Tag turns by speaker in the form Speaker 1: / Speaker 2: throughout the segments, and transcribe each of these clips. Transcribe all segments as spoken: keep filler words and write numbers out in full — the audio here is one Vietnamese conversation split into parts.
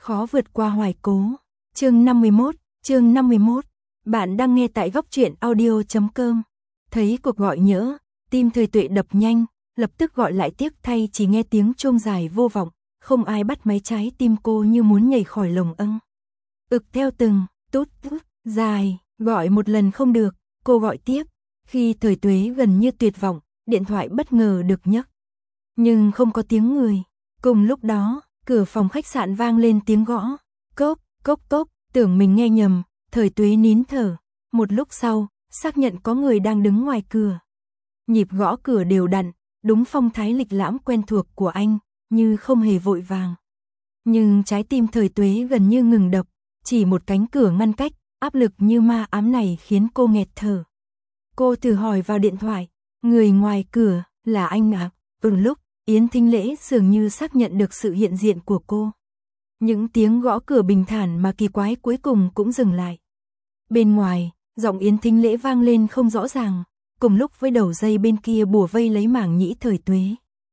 Speaker 1: Khó vượt qua hoài cố. Chương năm mươi mốt, chương năm mươi mốt. Bạn đang nghe tại góc truyện audio chấm com. Thấy cuộc gọi nhỡ, tim Thời Tuệ đập nhanh, lập tức gọi lại tiếc thay chỉ nghe tiếng chuông dài vô vọng, không ai bắt máy, trái tim cô như muốn nhảy khỏi lồng âng. Ực theo từng, tút tút, dài, gọi một lần không được, cô gọi tiếp. Khi Thời Tuế gần như tuyệt vọng, điện thoại bất ngờ được nhấc. Nhưng không có tiếng người. Cùng lúc đó, cửa phòng khách sạn vang lên tiếng gõ. Cốc, cốc cốc, tưởng mình nghe nhầm, Thời Tuế nín thở. Một lúc sau, xác nhận có người đang đứng ngoài cửa. Nhịp gõ cửa đều đặn, đúng phong thái lịch lãm quen thuộc của anh, như không hề vội vàng. Nhưng trái tim Thời Tuế gần như ngừng đập, chỉ một cánh cửa ngăn cách, áp lực như ma ám này khiến cô nghẹt thở. Cô thử hỏi vào điện thoại, người ngoài cửa, là anh ạ? Ừ lúc, Yến Thính Lễ dường như xác nhận được sự hiện diện của cô. Những tiếng gõ cửa bình thản mà kỳ quái cuối cùng cũng dừng lại. Bên ngoài, giọng Yến Thính Lễ vang lên không rõ ràng, cùng lúc với đầu dây bên kia bủa vây lấy mảng nhĩ Thời Tuế.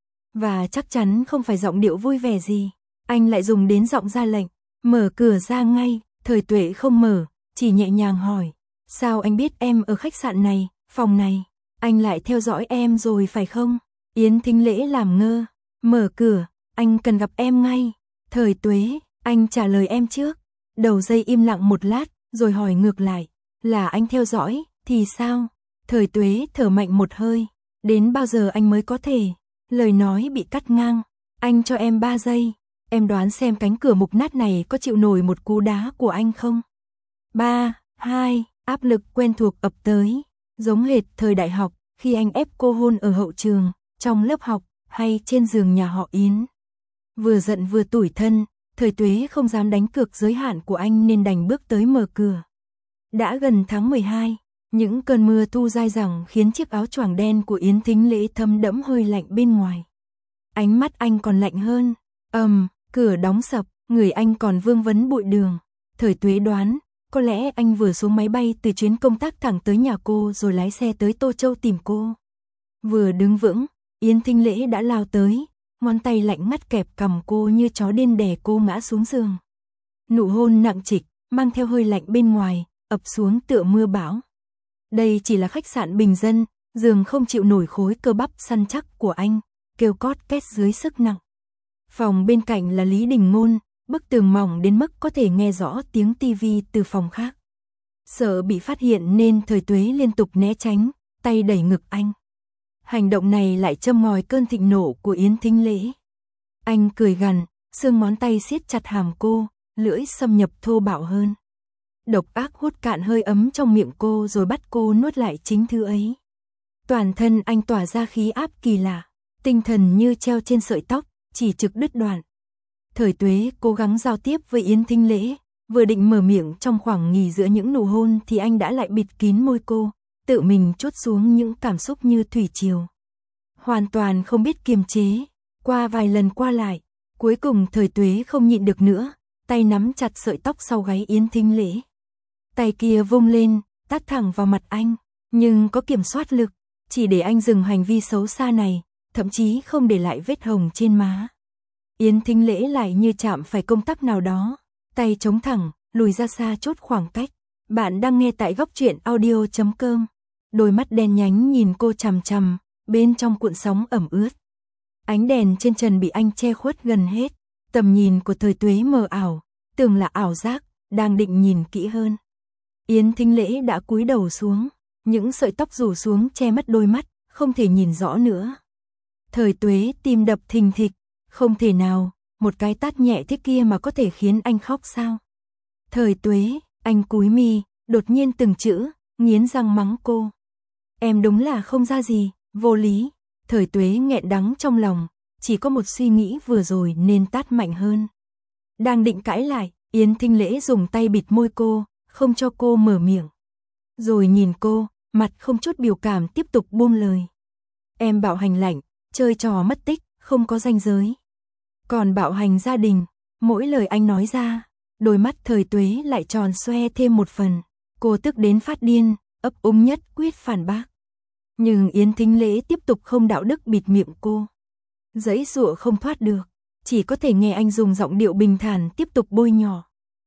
Speaker 1: Và chắc chắn không phải giọng điệu vui vẻ gì, anh lại dùng đến giọng ra lệnh, mở cửa ra ngay. Thời Tuế không mở, chỉ nhẹ nhàng hỏi, sao anh biết em ở khách sạn này, phòng này, anh lại theo dõi em rồi phải không? Yến Thính Lễ làm ngơ, mở cửa, anh cần gặp em ngay. Thời Tuế, anh trả lời em trước. Đầu dây im lặng một lát, rồi hỏi ngược lại, là anh theo dõi, thì sao? Thời Tuế thở mạnh một hơi, đến bao giờ anh mới có thể? Lời nói bị cắt ngang, anh cho em ba giây, em đoán xem cánh cửa mục nát này có chịu nổi một cú đá của anh không? Ba, hai, áp lực quen thuộc ập tới, giống hệt thời đại học, khi anh ép cô hôn ở hậu trường, trong lớp học, hay trên giường nhà họ Yến. Vừa giận vừa tủi thân, Thời Tuế không dám đánh cược giới hạn của anh nên đành bước tới mở cửa. Đã gần tháng mười hai, những cơn mưa thu dai dẳng khiến chiếc áo choàng đen của Yến Thính Lễ thấm đẫm hơi lạnh bên ngoài. Ánh mắt anh còn lạnh hơn, ầm, cửa đóng sập, người anh còn vương vấn bụi đường. Thời Tuế đoán, có lẽ anh vừa xuống máy bay từ chuyến công tác thẳng tới nhà cô rồi lái xe tới Tô Châu tìm cô. Vừa đứng vững, Yến Thính Lễ đã lao tới, ngón tay lạnh ngắt kẹp cằm cô như chó điên đè cô ngã xuống giường. Nụ hôn nặng trịch, mang theo hơi lạnh bên ngoài, ập xuống tựa mưa bão. Đây chỉ là khách sạn bình dân, giường không chịu nổi khối cơ bắp săn chắc của anh, kêu cót két dưới sức nặng. Phòng bên cạnh là Lý Đình Ngôn, bức tường mỏng đến mức có thể nghe rõ tiếng tivi từ phòng khác. Sợ bị phát hiện nên Thời Tuế liên tục né tránh, tay đẩy ngực anh. Hành động này lại châm ngòi cơn thịnh nộ của Yến Thính Lễ. Anh cười gằn, xương ngón tay siết chặt hàm cô, lưỡi xâm nhập thô bạo hơn. Độc ác hút cạn hơi ấm trong miệng cô rồi bắt cô nuốt lại chính thứ ấy. Toàn thân anh tỏa ra khí áp kỳ lạ, tinh thần như treo trên sợi tóc, chỉ trực đứt đoạn. Thời Tuế cố gắng giao tiếp với Yến Thính Lễ, vừa định mở miệng trong khoảng nghỉ giữa những nụ hôn thì anh đã lại bịt kín môi cô, tự mình trút xuống những cảm xúc như thủy triều. Hoàn toàn không biết kiềm chế, qua vài lần qua lại, cuối cùng Thời Tuế không nhịn được nữa, tay nắm chặt sợi tóc sau gáy Yến Thính Lễ. Tay kia vung lên, tát thẳng vào mặt anh, nhưng có kiểm soát lực, chỉ để anh dừng hành vi xấu xa này, thậm chí không để lại vết hồng trên má. Yến Thính Lễ lại như chạm phải công tắc nào đó, tay chống thẳng, lùi ra xa chốt khoảng cách. Bạn đang nghe tại góc truyện audio chấm com. Đôi mắt đen nhánh nhìn cô chằm chằm, bên trong cuộn sóng ẩm ướt. Ánh đèn trên trần bị anh che khuất gần hết, tầm nhìn của Thời Tuế mờ ảo, tưởng là ảo giác, đang định nhìn kỹ hơn. Yến Thính Lễ đã cúi đầu xuống, những sợi tóc rủ xuống che mất đôi mắt, không thể nhìn rõ nữa. Thời Tuế tim đập thình thịch, không thể nào, một cái tát nhẹ thế kia mà có thể khiến anh khóc sao? Thời Tuế, anh cúi mi, đột nhiên từng chữ, nghiến răng mắng cô. Em đúng là không ra gì, vô lý. Thời Tuế nghẹn đắng trong lòng, chỉ có một suy nghĩ vừa rồi nên tát mạnh hơn. Đang định cãi lại, Yến Thính Lễ dùng tay bịt môi cô, không cho cô mở miệng. Rồi nhìn cô, mặt không chút biểu cảm tiếp tục buông lời. Em bạo hành lạnh, chơi trò mất tích, không có ranh giới. Còn bạo hành gia đình, mỗi lời anh nói ra, đôi mắt Thời Tuế lại tròn xoe thêm một phần. Cô tức đến phát điên, ấp úng nhất quyết phản bác. Nhưng Yến Thính Lễ tiếp tục không đạo đức bịt miệng cô. Giãy giụa không thoát được, chỉ có thể nghe anh dùng giọng điệu bình thản tiếp tục bôi nhọ.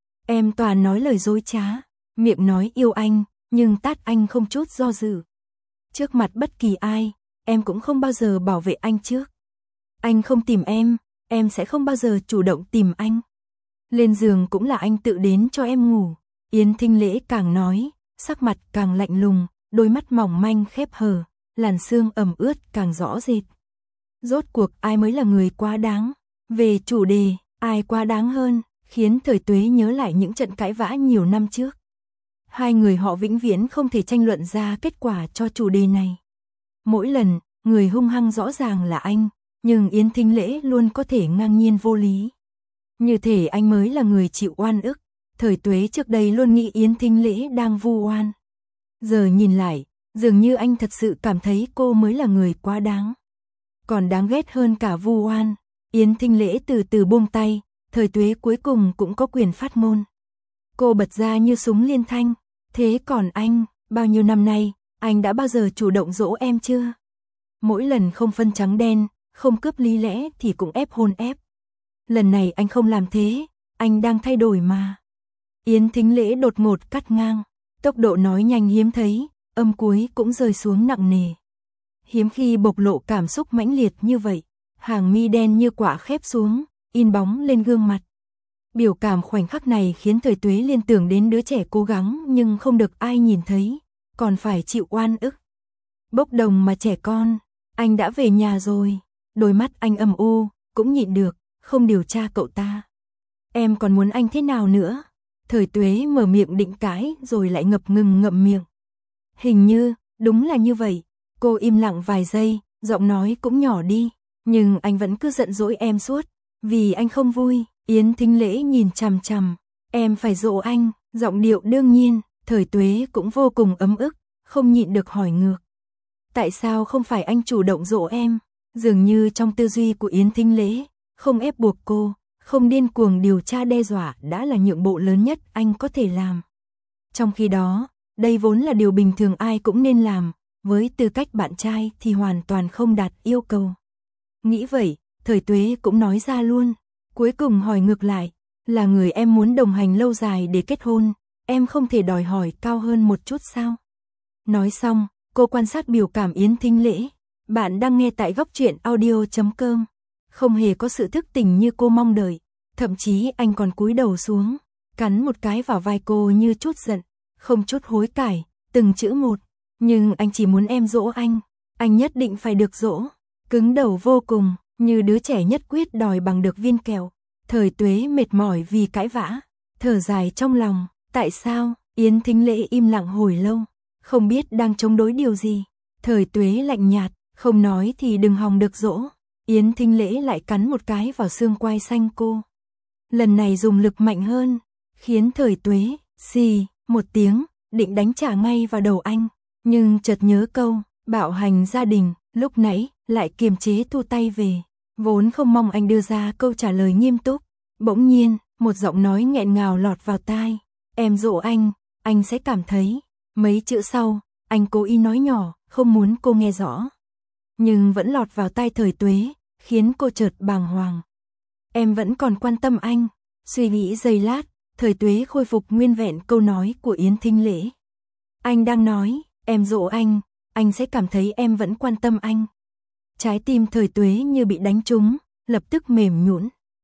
Speaker 1: Em toàn nói lời dối trá, miệng nói yêu anh, nhưng tát anh không chút do dự. Trước mặt bất kỳ ai, em cũng không bao giờ bảo vệ anh trước. Anh không tìm em, em sẽ không bao giờ chủ động tìm anh. Lên giường cũng là anh tự đến cho em ngủ. Yến Thính Lễ càng nói, sắc mặt càng lạnh lùng, đôi mắt mỏng manh khép hờ, làn xương ẩm ướt càng rõ rệt. Rốt cuộc ai mới là người quá đáng? Về chủ đề, ai quá đáng hơn, khiến Thời Tuế nhớ lại những trận cãi vã nhiều năm trước. Hai người họ vĩnh viễn không thể tranh luận ra kết quả cho chủ đề này. Mỗi lần, người hung hăng rõ ràng là anh, nhưng Yến Thính Lễ luôn có thể ngang nhiên vô lý. Như thể anh mới là người chịu oan ức. Thời Tuế trước đây luôn nghĩ Yến Thính Lễ đang vu oan. Giờ nhìn lại, dường như anh thật sự cảm thấy cô mới là người quá đáng. Còn đáng ghét hơn cả vu oan. Yến Thính Lễ từ từ buông tay, Thời Tuế cuối cùng cũng có quyền phát ngôn. Cô bật ra như súng liên thanh. Thế còn anh, bao nhiêu năm nay, anh đã bao giờ chủ động dỗ em chưa? Mỗi lần không phân trắng đen, không cướp lý lẽ thì cũng ép hôn ép. Lần này anh không làm thế, anh đang thay đổi mà. Yến Thính Lễ đột ngột cắt ngang, tốc độ nói nhanh hiếm thấy, âm cuối cũng rơi xuống nặng nề. Hiếm khi bộc lộ cảm xúc mãnh liệt như vậy, hàng mi đen như quả khép xuống, in bóng lên gương mặt. Biểu cảm khoảnh khắc này khiến Thời Tuế liên tưởng đến đứa trẻ cố gắng nhưng không được ai nhìn thấy, còn phải chịu oan ức. Bốc đồng mà trẻ con, anh đã về nhà rồi, đôi mắt anh âm u, cũng nhịn được, không điều tra cậu ta. Em còn muốn anh thế nào nữa? Thời Tuế mở miệng định cãi rồi lại ngập ngừng ngậm miệng. Hình như, đúng là như vậy. Cô im lặng vài giây, giọng nói cũng nhỏ đi, nhưng anh vẫn cứ giận dỗi em suốt, vì anh không vui. Yến Thính Lễ nhìn chằm chằm, em phải dỗ anh, giọng điệu đương nhiên. Thời Tuế cũng vô cùng ấm ức, không nhịn được hỏi ngược. Tại sao không phải anh chủ động dỗ em? Dường như trong tư duy của Yến Thính Lễ, không ép buộc cô, không điên cuồng điều tra đe dọa đã là nhượng bộ lớn nhất anh có thể làm. Trong khi đó, đây vốn là điều bình thường ai cũng nên làm, với tư cách bạn trai thì hoàn toàn không đạt yêu cầu. Nghĩ vậy, Thời Tuế cũng nói ra luôn, cuối cùng hỏi ngược lại, là người em muốn đồng hành lâu dài để kết hôn, em không thể đòi hỏi cao hơn một chút sao? Nói xong, cô quan sát biểu cảm Yến Thính Lễ. Bạn đang nghe tại góc truyện audio chấm com. Không hề có sự thức tỉnh như cô mong đợi, thậm chí anh còn cúi đầu xuống, cắn một cái vào vai cô như chút giận, không chút hối cải, từng chữ một. Nhưng anh chỉ muốn em dỗ anh, anh nhất định phải được dỗ. Cứng đầu vô cùng, như đứa trẻ nhất quyết đòi bằng được viên kẹo. Thời Tuế mệt mỏi vì cãi vã, thở dài trong lòng. Tại sao? Yến Thính Lễ im lặng hồi lâu, không biết đang chống đối điều gì. Thời Tuế lạnh nhạt, không nói thì đừng hòng được dỗ. Yến Thính Lễ lại cắn một cái vào xương quai xanh cô. Lần này dùng lực mạnh hơn, khiến Thời Tuế xì một tiếng, định đánh trả ngay vào đầu anh, nhưng chợt nhớ câu bạo hành gia đình lúc nãy, lại kiềm chế thu tay về. Vốn không mong anh đưa ra câu trả lời nghiêm túc, bỗng nhiên một giọng nói nghẹn ngào lọt vào tai. Em dỗ anh, anh sẽ cảm thấy. Mấy chữ sau, anh cố ý nói nhỏ, không muốn cô nghe rõ, nhưng vẫn lọt vào tai Thời Tuế, khiến cô chợt bàng hoàng. Em vẫn còn quan tâm anh. Suy nghĩ giây lát, Thời Tuế khôi phục nguyên vẹn câu nói của Yến Thính Lễ. Anh đang nói, em dỗ anh, anh sẽ cảm thấy em vẫn quan tâm anh. Trái tim Thời Tuế như bị đánh trúng, lập tức mềm nhũn.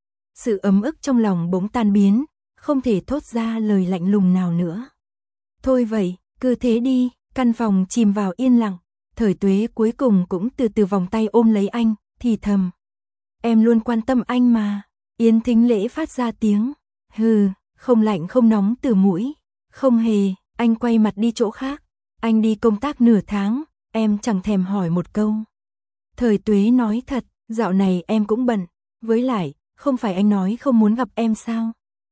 Speaker 1: Sự ấm ức trong lòng bỗng tan biến, không thể thốt ra lời lạnh lùng nào nữa. Thôi vậy, cứ thế đi. Căn phòng chìm vào yên lặng. Thời Tuế cuối cùng cũng từ từ vòng tay ôm lấy anh, thì thầm. Em luôn quan tâm anh mà. Yến Thính Lễ phát ra tiếng. Hừ, không lạnh không nóng từ mũi. Không hề, anh quay mặt đi chỗ khác. Anh đi công tác nửa tháng, em chẳng thèm hỏi một câu. Thời Tuế nói thật, dạo này em cũng bận. Với lại, không phải anh nói không muốn gặp em sao?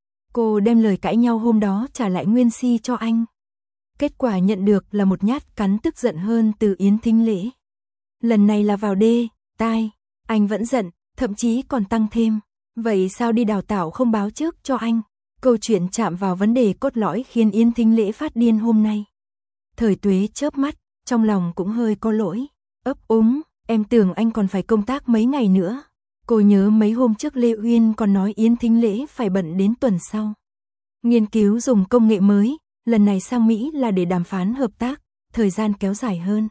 Speaker 1: Cô đem lời cãi nhau hôm đó trả lại nguyên si cho anh. Kết quả nhận được là một nhát cắn tức giận hơn từ Yến Thính Lễ. Lần này là vào đê, tai, anh vẫn giận, thậm chí còn tăng thêm. Vậy sao đi đào tạo không báo trước cho anh? Câu chuyện chạm vào vấn đề cốt lõi khiến Yến Thính Lễ phát điên hôm nay. Thời Tuế chớp mắt, trong lòng cũng hơi có lỗi. Ấp úng, em tưởng anh còn phải công tác mấy ngày nữa. Cô nhớ mấy hôm trước Lê Uyên còn nói Yến Thính Lễ phải bận đến tuần sau. Nghiên cứu dùng công nghệ mới, lần này sang Mỹ là để đàm phán hợp tác, thời gian kéo dài hơn.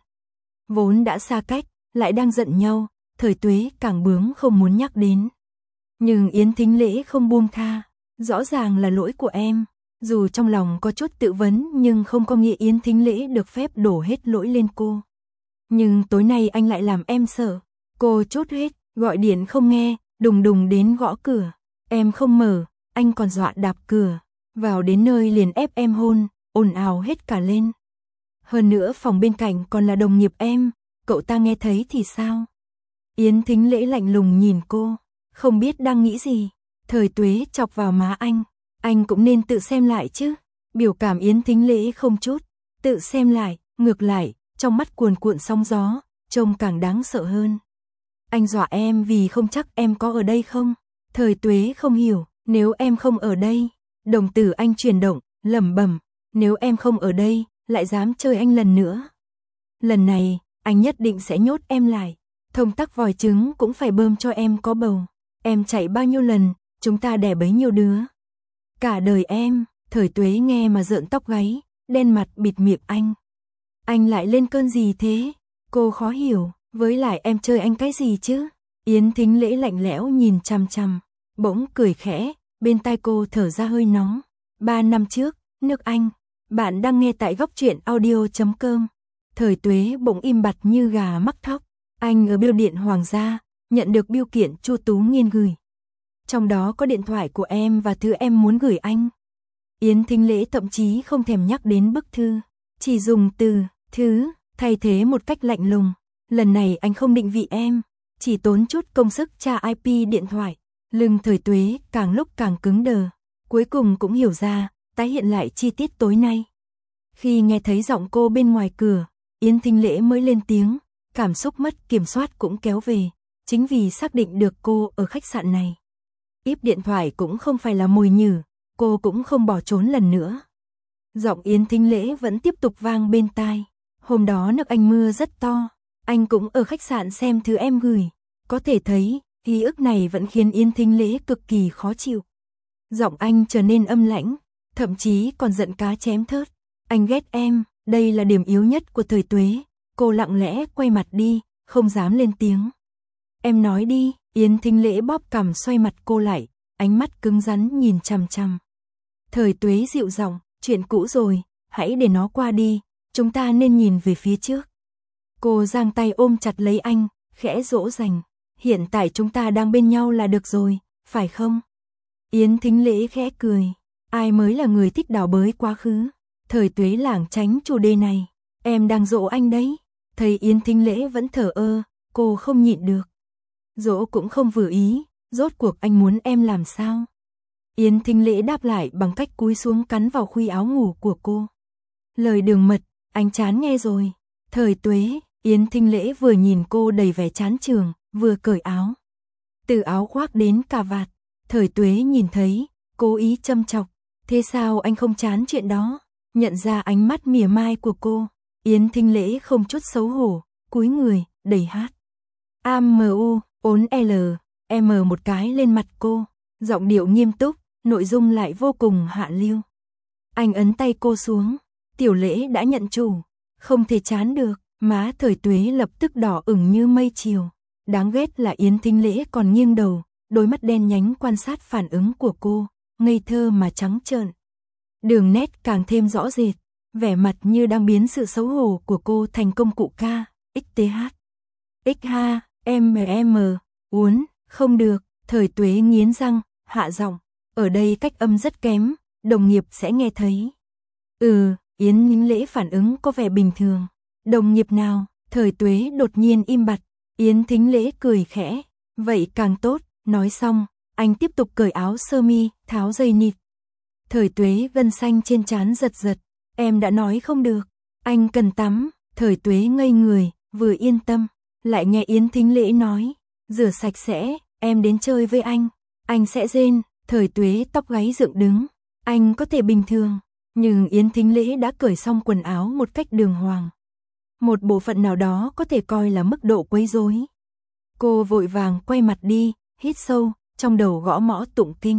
Speaker 1: Vốn đã xa cách, lại đang giận nhau, Thời Tuế càng bướng không muốn nhắc đến. Nhưng Yến Thính Lễ không buông tha, rõ ràng là lỗi của em. Dù trong lòng có chút tự vấn nhưng không có nghĩa Yến Thính Lễ được phép đổ hết lỗi lên cô. Nhưng tối nay anh lại làm em sợ. Cô chốt hết, gọi điện không nghe, đùng đùng đến gõ cửa. Em không mở, anh còn dọa đạp cửa. Vào đến nơi liền ép em hôn, ồn ào hết cả lên. Hơn nữa phòng bên cạnh còn là đồng nghiệp em, cậu ta nghe thấy thì sao? Yến Thính Lễ lạnh lùng nhìn cô, không biết đang nghĩ gì. Thời Tuế chọc vào má anh, anh cũng nên tự xem lại chứ. Biểu cảm Yến Thính Lễ không chút, tự xem lại, ngược lại, trong mắt cuồn cuộn sóng gió, trông càng đáng sợ hơn. Anh dọa em vì không chắc em có ở đây không? Thời Tuế không hiểu, nếu em không ở đây, đồng tử anh chuyển động, lẩm bẩm, nếu em không ở đây, lại dám chơi anh lần nữa. Lần này, anh nhất định sẽ nhốt em lại, thông tắc vòi trứng cũng phải bơm cho em có bầu. Em chạy bao nhiêu lần, chúng ta đẻ bấy nhiêu đứa. Cả đời em. Thời Tuế nghe mà rợn tóc gáy, đen mặt bịt miệng anh. Anh lại lên cơn gì thế? Cô khó hiểu, với lại em chơi anh cái gì chứ? Yến Thính Lễ lạnh lẽo nhìn chằm chằm, bỗng cười khẽ, bên tai cô thở ra hơi nóng. Ba năm trước, nước Anh. Bạn đang nghe tại góc truyện audio chấm com. Thời Tuế bỗng im bặt như gà mắc thóc. Anh ở bưu điện Hoàng gia, nhận được bưu kiện Chu Tú Nghiên gửi. Trong đó có điện thoại của em và thứ em muốn gửi anh. Yến Thính Lễ thậm chí không thèm nhắc đến bức thư, chỉ dùng từ thứ thay thế một cách lạnh lùng. Lần này anh không định vị em, chỉ tốn chút công sức tra i pê điện thoại. Lưng Thời Tuế càng lúc càng cứng đờ, cuối cùng cũng hiểu ra, tái hiện lại chi tiết tối nay. Khi nghe thấy giọng cô bên ngoài cửa, Yến Thính Lễ mới lên tiếng, cảm xúc mất kiểm soát cũng kéo về, chính vì xác định được cô ở khách sạn này. Íp điện thoại cũng không phải là mồi nhử, cô cũng không bỏ trốn lần nữa. Giọng Yến Thính Lễ vẫn tiếp tục vang bên tai. Hôm đó nước Anh mưa rất to, anh cũng ở khách sạn xem thứ em gửi. Có thể thấy, ký ức này vẫn khiến Yến Thính Lễ cực kỳ khó chịu. Giọng anh trở nên âm lãnh, thậm chí còn giận cá chém thớt. Anh ghét em, đây là điểm yếu nhất của Thời Tuế. Cô lặng lẽ quay mặt đi, không dám lên tiếng. Em nói đi. Yến Thính Lễ bóp cằm xoay mặt cô lại, ánh mắt cứng rắn nhìn chằm chằm. Thời Tuế dịu giọng, chuyện cũ rồi, hãy để nó qua đi, chúng ta nên nhìn về phía trước. Cô giang tay ôm chặt lấy anh, khẽ dỗ dành. Hiện tại chúng ta đang bên nhau là được rồi, phải không? Yến Thính Lễ khẽ cười, ai mới là người thích đào bới quá khứ. Thời Tuế lảng tránh chủ đề này, em đang dỗ anh đấy. Thấy Yến Thính Lễ vẫn thờ ơ, cô không nhịn được. Dỗ cũng không vừa ý, rốt cuộc anh muốn em làm sao? Yến Thính Lễ đáp lại bằng cách cúi xuống cắn vào khuy áo ngủ của cô. Lời đường mật, anh chán nghe rồi. Thời Tuế, Yến Thính Lễ vừa nhìn cô đầy vẻ chán chường, vừa cởi áo. Từ áo khoác đến cà vạt, Thời Tuế nhìn thấy, cố ý châm chọc. Thế sao anh không chán chuyện đó? Nhận ra ánh mắt mỉa mai của cô, Yến Thính Lễ không chút xấu hổ, cúi người, đẩy hát. A M U, ốn L, M một cái lên mặt cô, giọng điệu nghiêm túc, nội dung lại vô cùng hạ lưu. Anh ấn tay cô xuống, Tiểu Lễ đã nhận chủ, không thể chán được, má Thời Tuế lập tức đỏ ửng như mây chiều. Đáng ghét là Yến Thính Lễ còn nghiêng đầu, đôi mắt đen nhánh quan sát phản ứng của cô, ngây thơ mà trắng trợn. Đường nét càng thêm rõ rệt, vẻ mặt như đang biến sự xấu hổ của cô thành công cụ ca, ích tê hát. X H, M M, uốn, không được, Thời Tuế nghiến răng, hạ giọng, ở đây cách âm rất kém, đồng nghiệp sẽ nghe thấy. Ừ, Yến Thính Lễ phản ứng có vẻ bình thường. Đồng nghiệp nào? Thời Tuế đột nhiên im bặt, Yến Thính Lễ cười khẽ, vậy càng tốt, nói xong, anh tiếp tục cởi áo sơ mi, tháo dây nịt. Thời Tuế gân xanh trên trán giật giật, em đã nói không được, anh cần tắm. Thời Tuế ngây người, vừa yên tâm, lại nghe Yến Thính Lễ nói, rửa sạch sẽ, em đến chơi với anh, anh sẽ rên. Thời Tuế tóc gáy dựng đứng, anh có thể bình thường, nhưng Yến Thính Lễ đã cởi xong quần áo một cách đường hoàng. Một bộ phận nào đó có thể coi là mức độ quấy rối. Cô vội vàng quay mặt đi, hít sâu, trong đầu gõ mõ tụng kinh.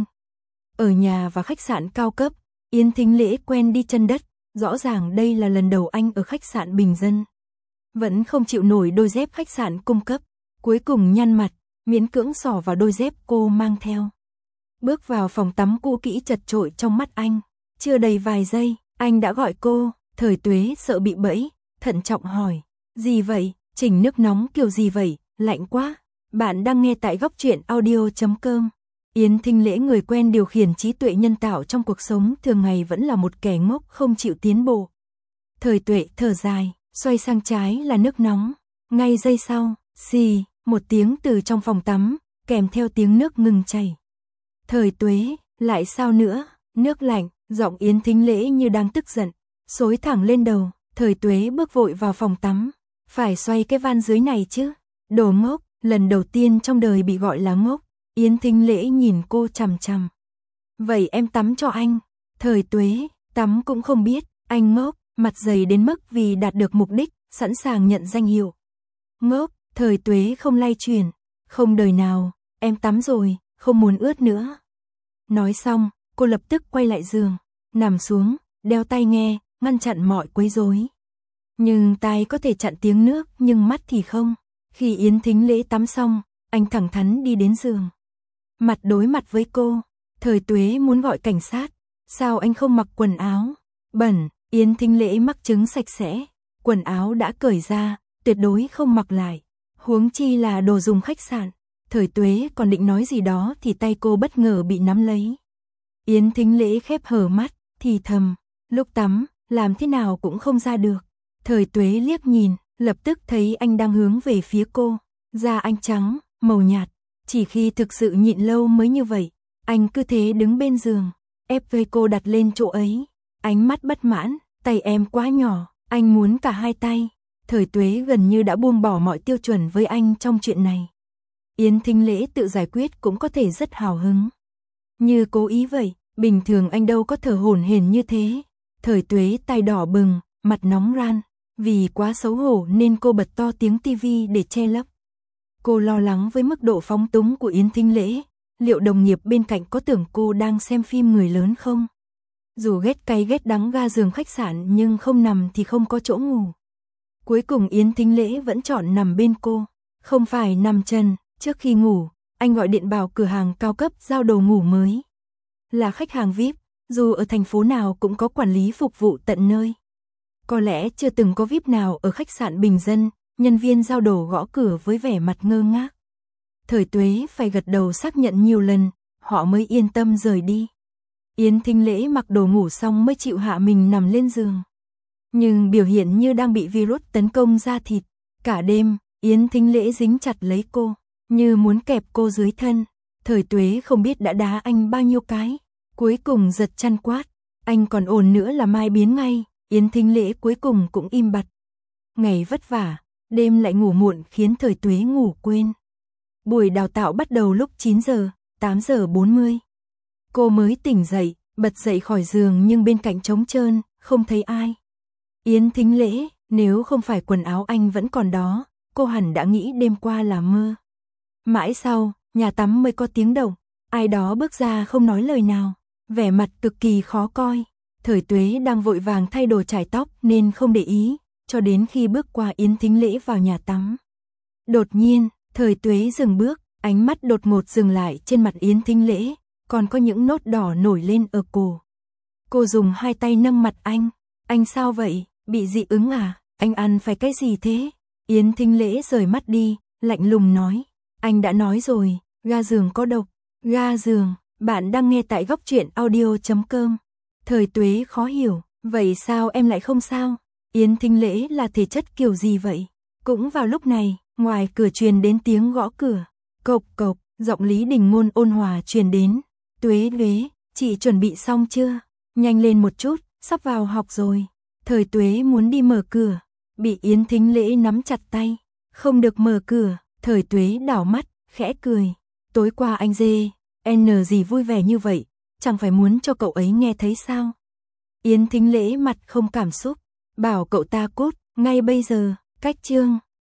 Speaker 1: Ở nhà và khách sạn cao cấp, Yến Thính Lễ quen đi chân đất, rõ ràng đây là lần đầu anh ở khách sạn bình dân. Vẫn không chịu nổi đôi dép khách sạn cung cấp, cuối cùng nhăn mặt, miễn cưỡng xỏ vào đôi dép cô mang theo. Bước vào phòng tắm cũ kỹ chật chội trong mắt anh, chưa đầy vài giây, anh đã gọi cô. Thời Tuế sợ bị bẫy, thận trọng hỏi, gì vậy, chỉnh nước nóng kiểu gì vậy, lạnh quá. Bạn đang nghe tại góc truyện audio chấm com. Yến Thính Lễ, người quen điều khiển trí tuệ nhân tạo trong cuộc sống thường ngày, vẫn là một kẻ ngốc không chịu tiến bộ. Thời Tuệ thở dài, xoay sang trái là nước nóng. Ngay giây sau, xì, một tiếng từ trong phòng tắm, kèm theo tiếng nước ngừng chảy. Thời Tuế, lại sao nữa, nước lạnh, giọng Yến Thính Lễ như đang tức giận, xối thẳng lên đầu. Thời Tuế bước vội vào phòng tắm, phải xoay cái van dưới này chứ, đồ ngốc, lần đầu tiên trong đời bị gọi là ngốc. Yến Thính Lễ nhìn cô chằm chằm. Vậy em tắm cho anh. Thời Tuế, tắm cũng không biết, anh ngốc, mặt dày đến mức vì đạt được mục đích, sẵn sàng nhận danh hiệu ngốc. Thời Tuế không lay chuyển, không đời nào, em tắm rồi, không muốn ướt nữa. Nói xong, cô lập tức quay lại giường, nằm xuống, đeo tai nghe, ngăn chặn mọi quấy rối. Nhưng tai có thể chặn tiếng nước, nhưng mắt thì không. Khi Yến Thính Lễ tắm xong, anh thẳng thắn đi đến giường, mặt đối mặt với cô. Thời Tuế muốn gọi cảnh sát, sao anh không mặc quần áo? Bẩn. Yến Thính Lễ mắc chứng sạch sẽ, quần áo đã cởi ra, tuyệt đối không mặc lại. Huống chi là đồ dùng khách sạn. Thời Tuế còn định nói gì đó thì tay cô bất ngờ bị nắm lấy. Yến Thính Lễ khép hờ mắt, thì thầm, lúc tắm, làm thế nào cũng không ra được. Thời Tuế liếc nhìn, lập tức thấy anh đang hướng về phía cô. Da anh trắng, màu nhạt, chỉ khi thực sự nhịn lâu mới như vậy. Anh cứ thế đứng bên giường, ép vây cô đặt lên chỗ ấy. Ánh mắt bất mãn, tay em quá nhỏ, anh muốn cả hai tay. Thời Tuế gần như đã buông bỏ mọi tiêu chuẩn với anh trong chuyện này. Yến Thính Lễ tự giải quyết cũng có thể rất hào hứng, như cố ý vậy, bình thường anh đâu có thở hổn hển như thế. Thời Tuế tay đỏ bừng, mặt nóng ran, vì quá xấu hổ nên cô bật to tiếng tivi để che lấp. Cô lo lắng với mức độ phóng túng của Yến Thính Lễ, liệu đồng nghiệp bên cạnh có tưởng cô đang xem phim người lớn không? Dù ghét cay ghét đắng ga giường khách sạn nhưng không nằm thì không có chỗ ngủ. Cuối cùng Yến Thính Lễ vẫn chọn nằm bên cô, không phải nằm chân. Trước khi ngủ, anh gọi điện bảo cửa hàng cao cấp giao đồ ngủ mới. Là khách hàng vi ai pi, dù ở thành phố nào cũng có quản lý phục vụ tận nơi. Có lẽ chưa từng có vi ai pi nào ở khách sạn bình dân, nhân viên giao đồ gõ cửa với vẻ mặt ngơ ngác. Thời Tuế phải gật đầu xác nhận nhiều lần, họ mới yên tâm rời đi. Yến Thính Lễ mặc đồ ngủ xong mới chịu hạ mình nằm lên giường. Nhưng biểu hiện như đang bị virus tấn công da thịt. Cả đêm, Yến Thính Lễ dính chặt lấy cô, như muốn kẹp cô dưới thân. Thời Tuế không biết đã đá anh bao nhiêu cái, cuối cùng giật chăn quát, anh còn ồn nữa là mai biến ngay. Yến Thính Lễ cuối cùng cũng im bặt. Ngày vất vả, đêm lại ngủ muộn khiến Thời Tuế ngủ quên. Buổi đào tạo bắt đầu lúc chín giờ, tám giờ bốn mươi. Cô mới tỉnh dậy, bật dậy khỏi giường nhưng bên cạnh trống trơn, không thấy ai. Yến Thính Lễ, nếu không phải quần áo anh vẫn còn đó, cô hẳn đã nghĩ đêm qua là mơ. Mãi sau, nhà tắm mới có tiếng động, ai đó bước ra không nói lời nào, vẻ mặt cực kỳ khó coi. Thời Tuế đang vội vàng thay đồ chải tóc nên không để ý, cho đến khi bước qua Yến Thính Lễ vào nhà tắm. Đột nhiên, Thời Tuế dừng bước, ánh mắt đột ngột dừng lại trên mặt Yến Thính Lễ, còn có những nốt đỏ nổi lên ở cổ. Cô dùng hai tay nâng mặt anh, anh sao vậy, bị dị ứng à, anh ăn phải cái gì thế? Yến Thính Lễ rời mắt đi, lạnh lùng nói, anh đã nói rồi, ga giường có độc. Ga giường, bạn đang nghe tại góc truyện audio chấm com. Thời Tuế khó hiểu, vậy sao em lại không sao? Yến Thính Lễ là thể chất kiểu gì vậy? Cũng vào lúc này, ngoài cửa truyền đến tiếng gõ cửa. Cộc cộc, giọng Lý Đình Ngôn ôn hòa truyền đến. Tuế Tuế, chị chuẩn bị xong chưa? Nhanh lên một chút, sắp vào học rồi. Thời Tuế muốn đi mở cửa, bị Yến Thính Lễ nắm chặt tay. Không được mở cửa. Thời Tuế đảo mắt, khẽ cười. Tối qua anh dê, N gì vui vẻ như vậy, chẳng phải muốn cho cậu ấy nghe thấy sao? Yến Thính Lễ mặt không cảm xúc, bảo cậu ta cút, ngay bây giờ. Cách chương